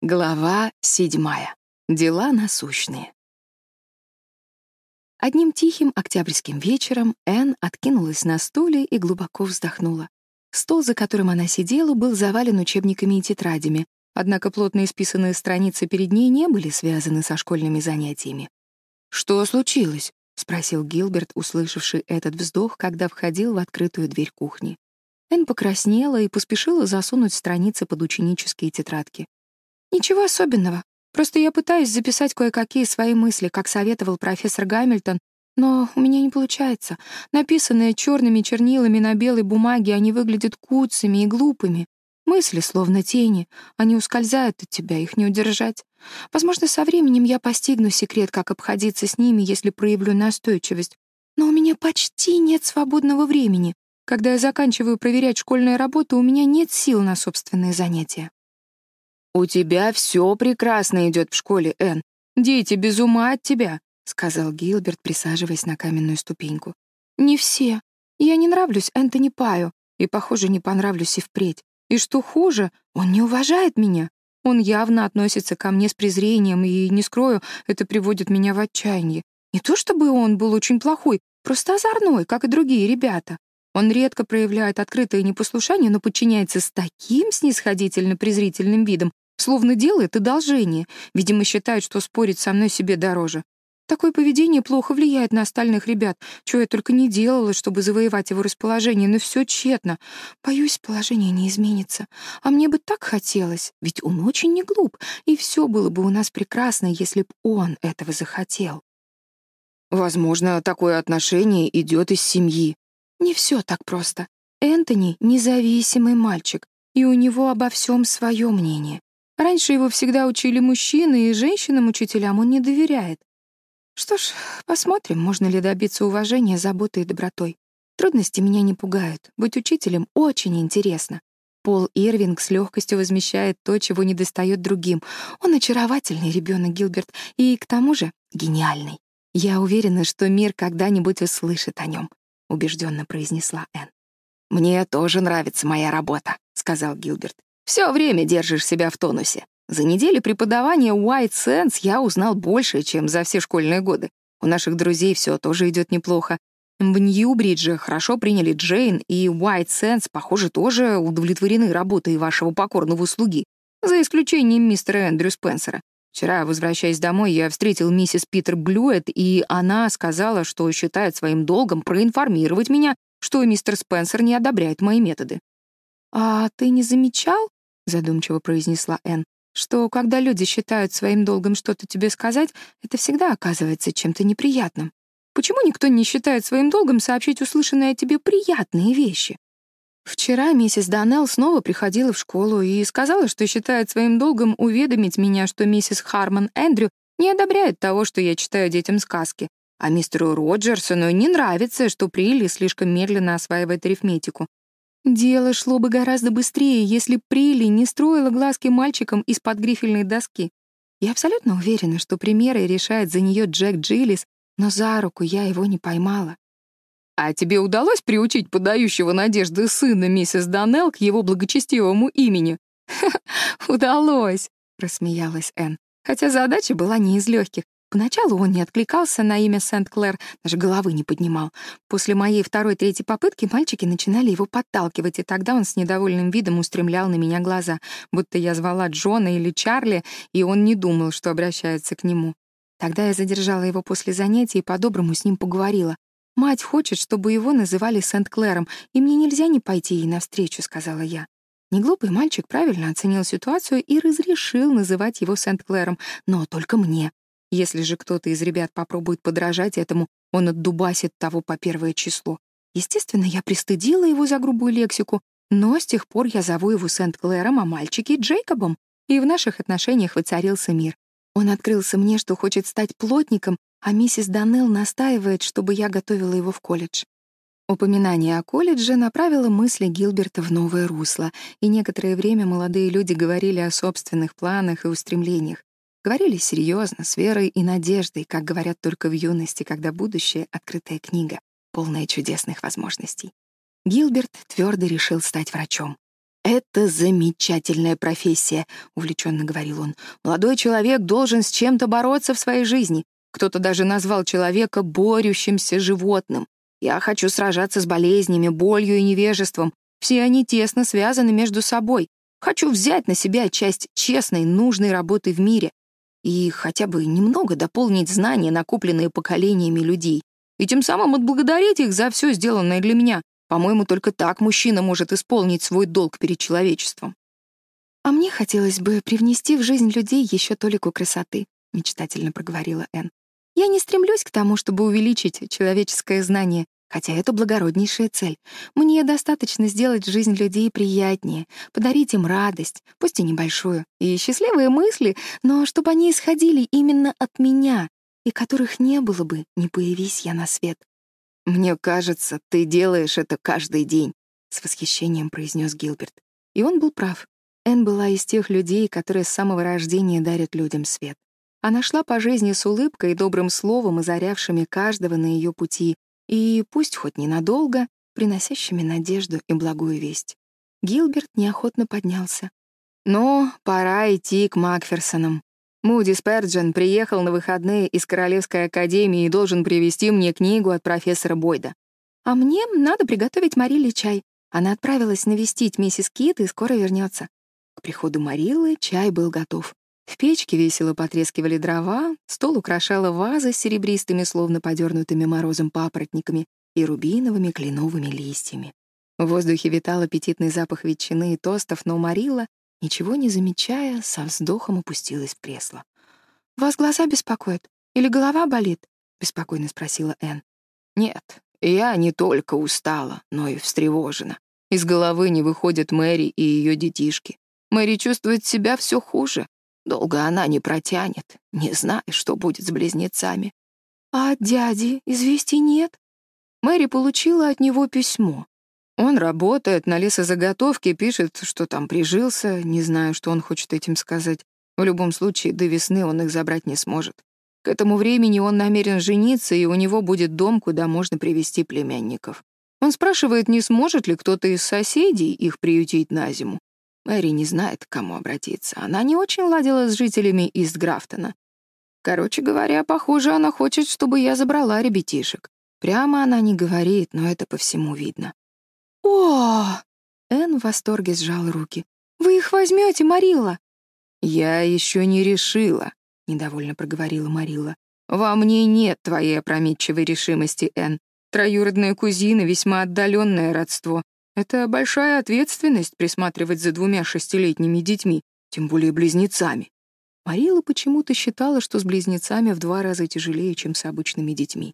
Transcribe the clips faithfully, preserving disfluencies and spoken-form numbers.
Глава седьмая. Дела насущные. Одним тихим октябрьским вечером Энн откинулась на стуле и глубоко вздохнула. Стол, за которым она сидела, был завален учебниками и тетрадями, однако плотно исписанные страницы перед ней не были связаны со школьными занятиями. «Что случилось?» — спросил Гилберт, услышавший этот вздох, когда входил в открытую дверь кухни. Энн покраснела и поспешила засунуть страницы под ученические тетрадки. «Ничего особенного. Просто я пытаюсь записать кое-какие свои мысли, как советовал профессор Гамильтон, но у меня не получается. Написанные черными чернилами на белой бумаге, они выглядят куцами и глупыми. Мысли словно тени, они ускользают от тебя, их не удержать. Возможно, со временем я постигну секрет, как обходиться с ними, если проявлю настойчивость. Но у меня почти нет свободного времени. Когда я заканчиваю проверять школьные работы, у меня нет сил на собственные занятия». «У тебя все прекрасно идет в школе, Энн. Дети без ума от тебя», — сказал Гилберт, присаживаясь на каменную ступеньку. «Не все. Я не нравлюсь Энтони Паю, и, похоже, не понравлюсь и впредь. И что хуже, он не уважает меня. Он явно относится ко мне с презрением, и, не скрою, это приводит меня в отчаяние. Не то чтобы он был очень плохой, просто озорной, как и другие ребята. Он редко проявляет открытое непослушание, но подчиняется с таким снисходительно-презрительным видом, словно делает одолжение, видимо, считает, что спорить со мной себе дороже. Такое поведение плохо влияет на остальных ребят, чего я только не делала, чтобы завоевать его расположение, но все тщетно. Боюсь, положение не изменится. А мне бы так хотелось, ведь он очень не глуп, и все было бы у нас прекрасно, если б он этого захотел». «Возможно, такое отношение идет из семьи». «Не все так просто. Энтони — независимый мальчик, и у него обо всем свое мнение. Раньше его всегда учили мужчины, и женщинам-учителям он не доверяет. Что ж, посмотрим, можно ли добиться уважения, заботой и добротой. Трудности меня не пугают. Быть учителем очень интересно. Пол Ирвинг с легкостью возмещает то, чего недостает другим. Он очаровательный ребенок, Гилберт, и, к тому же, гениальный. Я уверена, что мир когда-нибудь услышит о нем», — убежденно произнесла Энн. «Мне тоже нравится моя работа», — сказал Гилберт. «Все время держишь себя в тонусе. За неделю преподавания White Sands я узнал больше, чем за все школьные годы. У наших друзей все тоже идет неплохо. В Ньюбридже хорошо приняли Джейн, и White Sands, похоже, тоже удовлетворены работой вашего покорного слуги, за исключением мистера Эндрю Спенсера. Вчера, возвращаясь домой, я встретил миссис Питер Блюэт, и она сказала, что считает своим долгом проинформировать меня, что мистер Спенсер не одобряет мои методы». «А ты не замечал, — задумчиво произнесла Энн, — что, когда люди считают своим долгом что-то тебе сказать, это всегда оказывается чем-то неприятным? Почему никто не считает своим долгом сообщить услышанные о тебе приятные вещи? Вчера миссис Доннелл снова приходила в школу и сказала, что считает своим долгом уведомить меня, что миссис Хармон Эндрю не одобряет того, что я читаю детям сказки, а мистеру Роджерсону не нравится, что Прилли слишком медленно осваивает арифметику. Дело шло бы гораздо быстрее, если б Прилли не строила глазки мальчикам из-под грифельной доски. Я абсолютно уверена, что примеры решает за нее Джек Джилlis, но за руку я его не поймала». «А тебе удалось приучить подающего надежды сына миссис Доннелл к его благочестивому имени?» «Удалось», — рассмеялась Энн, хотя задача была не из легких. Поначалу он не откликался на имя Сент-Клэр, даже головы не поднимал. После моей второй-третьей попытки мальчики начинали его подталкивать, и тогда он с недовольным видом устремлял на меня глаза, будто я звала Джона или Чарли, и он не думал, что обращается к нему. Тогда я задержала его после занятий и по-доброму с ним поговорила. «Мать хочет, чтобы его называли Сент-Клэром, и мне нельзя не пойти ей навстречу», — сказала я. Неглупый мальчик правильно оценил ситуацию и разрешил называть его Сент-Клэром, но только мне. Если же кто-то из ребят попробует подражать этому, он отдубасит того по первое число. Естественно, я пристыдила его за грубую лексику, но с тех пор я зову его Сент-Клэром, а мальчики — Джейкобом, и в наших отношениях воцарился мир. Он открылся мне, что хочет стать плотником, а миссис Доннелл настаивает, чтобы я готовила его в колледж. Упоминание о колледже направило мысли Гилберта в новое русло, и некоторое время молодые люди говорили о собственных планах и устремлениях. Говорили серьезно, с верой и надеждой, как говорят только в юности, когда будущее — открытая книга, полная чудесных возможностей. Гилберт твердо решил стать врачом. «Это замечательная профессия», — увлеченно говорил он. «Молодой человек должен с чем-то бороться в своей жизни. Кто-то даже назвал человека борющимся животным. Я хочу сражаться с болезнями, болью и невежеством. Все они тесно связаны между собой. Хочу взять на себя часть честной, нужной работы в мире и хотя бы немного дополнить знания, накопленные поколениями людей, и тем самым отблагодарить их за все сделанное для меня. По-моему, только так мужчина может исполнить свой долг перед человечеством». «А мне хотелось бы привнести в жизнь людей еще толику красоты», — мечтательно проговорила Энн. «Я не стремлюсь к тому, чтобы увеличить человеческое знание, хотя это благороднейшая цель. Мне достаточно сделать жизнь людей приятнее, подарить им радость, пусть и небольшую, и счастливые мысли, но чтобы они исходили именно от меня, и которых не было бы, не появись я на свет». «Мне кажется, ты делаешь это каждый день», — с восхищением произнес Гилберт. И он был прав. Энн была из тех людей, которые с самого рождения дарят людям свет. Она шла по жизни с улыбкой и добрым словом, озарявшими каждого на ее пути, и, пусть хоть ненадолго, приносящими надежду и благую весть. Гилберт неохотно поднялся. «Ну, пора идти к Макферсонам. Муди Сперджен приехал на выходные из Королевской академии и должен привезти мне книгу от профессора Бойда. А мне надо приготовить Марилле чай. Она отправилась навестить миссис Кит и скоро вернется». К приходу Мариллы чай был готов. В печке весело потрескивали дрова, стол украшала ваза с серебристыми, словно подернутыми морозом папоротниками и рубиновыми кленовыми листьями. В воздухе витал аппетитный запах ветчины и тостов, но Марилла, ничего не замечая, со вздохом опустилась в кресло. «Вас глаза беспокоят? Или голова болит?» — беспокойно спросила Энн. «Нет, я не только устала, но и встревожена. Из головы не выходят Мэри и ее детишки. Мэри чувствует себя все хуже. Долго она не протянет, не зная, что будет с близнецами». «А от дяди известий нет?» Мэри получила от него письмо. Он работает на лесозаготовке, пишет, что там прижился, не знаю, что он хочет этим сказать. В любом случае, до весны он их забрать не сможет. К этому времени он намерен жениться, и у него будет дом, куда можно привезти племянников. Он спрашивает, не сможет ли кто-то из соседей их приютить на зиму. Мэри не знает, к кому обратиться. Она не очень ладила с жителями Ист-Графтона. Короче говоря, похоже, она хочет, чтобы я забрала ребятишек. Прямо она не говорит, но это по всему видно. «О!» — Энн в восторге сжала руки. «Вы их возьмете, Марилла?» «Я еще не решила», — недовольно проговорила Марилла. «Во мне нет твоей опрометчивой решимости, Энн. Троюродная кузина — весьма отдаленное родство. Это большая ответственность присматривать за двумя шестилетними детьми, тем более близнецами». Марилла почему-то считала, что с близнецами в два раза тяжелее, чем с обычными детьми.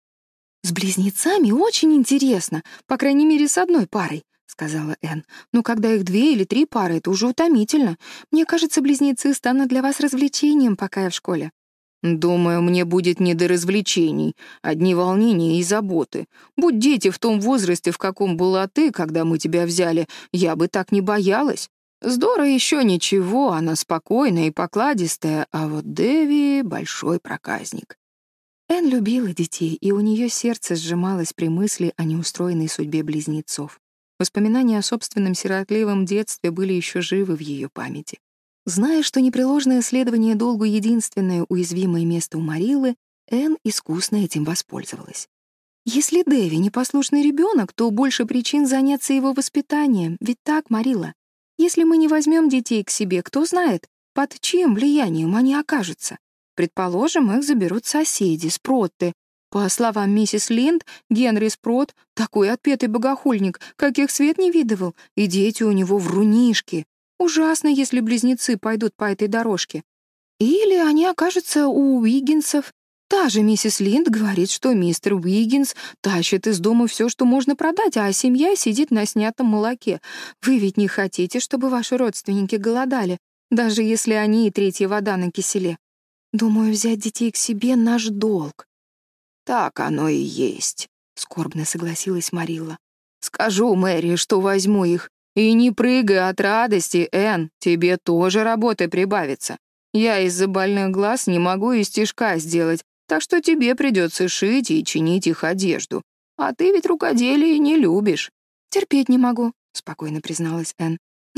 «С близнецами очень интересно, по крайней мере, с одной парой», — сказала Энн. «Но когда их две или три пары, это уже утомительно. Мне кажется, близнецы станут для вас развлечением, пока я в школе». «Думаю, мне будет не до развлечений, одни волнения и заботы. Будь дети в том возрасте, в каком была ты, когда мы тебя взяли, я бы так не боялась. С Дорой еще ничего, она спокойная и покладистая, а вот Дэви — большой проказник». Энн любила детей, и у нее сердце сжималось при мысли о неустроенной судьбе близнецов. Воспоминания о собственном сиротливом детстве были еще живы в ее памяти. Зная, что непреложное следование долгу — единственное уязвимое место у Мариллы, Энн искусно этим воспользовалась. Если Дэви непослушный ребенок, то больше причин заняться его воспитанием, ведь так, Марилла? Если мы не возьмем детей к себе, кто знает, под чьим влиянием они окажутся? Предположим, их заберут соседи, Спротты. По словам миссис Линд, Генри Спрот — такой отпетый богохульник, каких свет не видывал, и дети у него врунишки. Ужасно, если близнецы пойдут по этой дорожке. Или они окажутся у Уиггинсов. Та же миссис Линд говорит, что мистер Уиггинс тащит из дома все, что можно продать, а семья сидит на снятом молоке. Вы ведь не хотите, чтобы ваши родственники голодали, даже если они и третья вода на киселе. Думаю, взять детей к себе — наш долг». «Так оно и есть», — скорбно согласилась Марилла. «Скажу Мэри, что возьму их. И не прыгай от радости, Энн, тебе тоже работы прибавится. Я из-за больных глаз не могу и стежка сделать, так что тебе придется шить и чинить их одежду. А ты ведь рукоделие не любишь». «Терпеть не могу», — спокойно призналась Энн.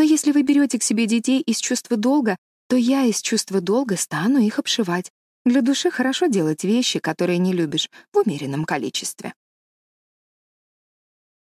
Но если вы берете к себе детей из чувства долга, то я из чувства долга стану их обшивать. Для души хорошо делать вещи, которые не любишь, в умеренном количестве.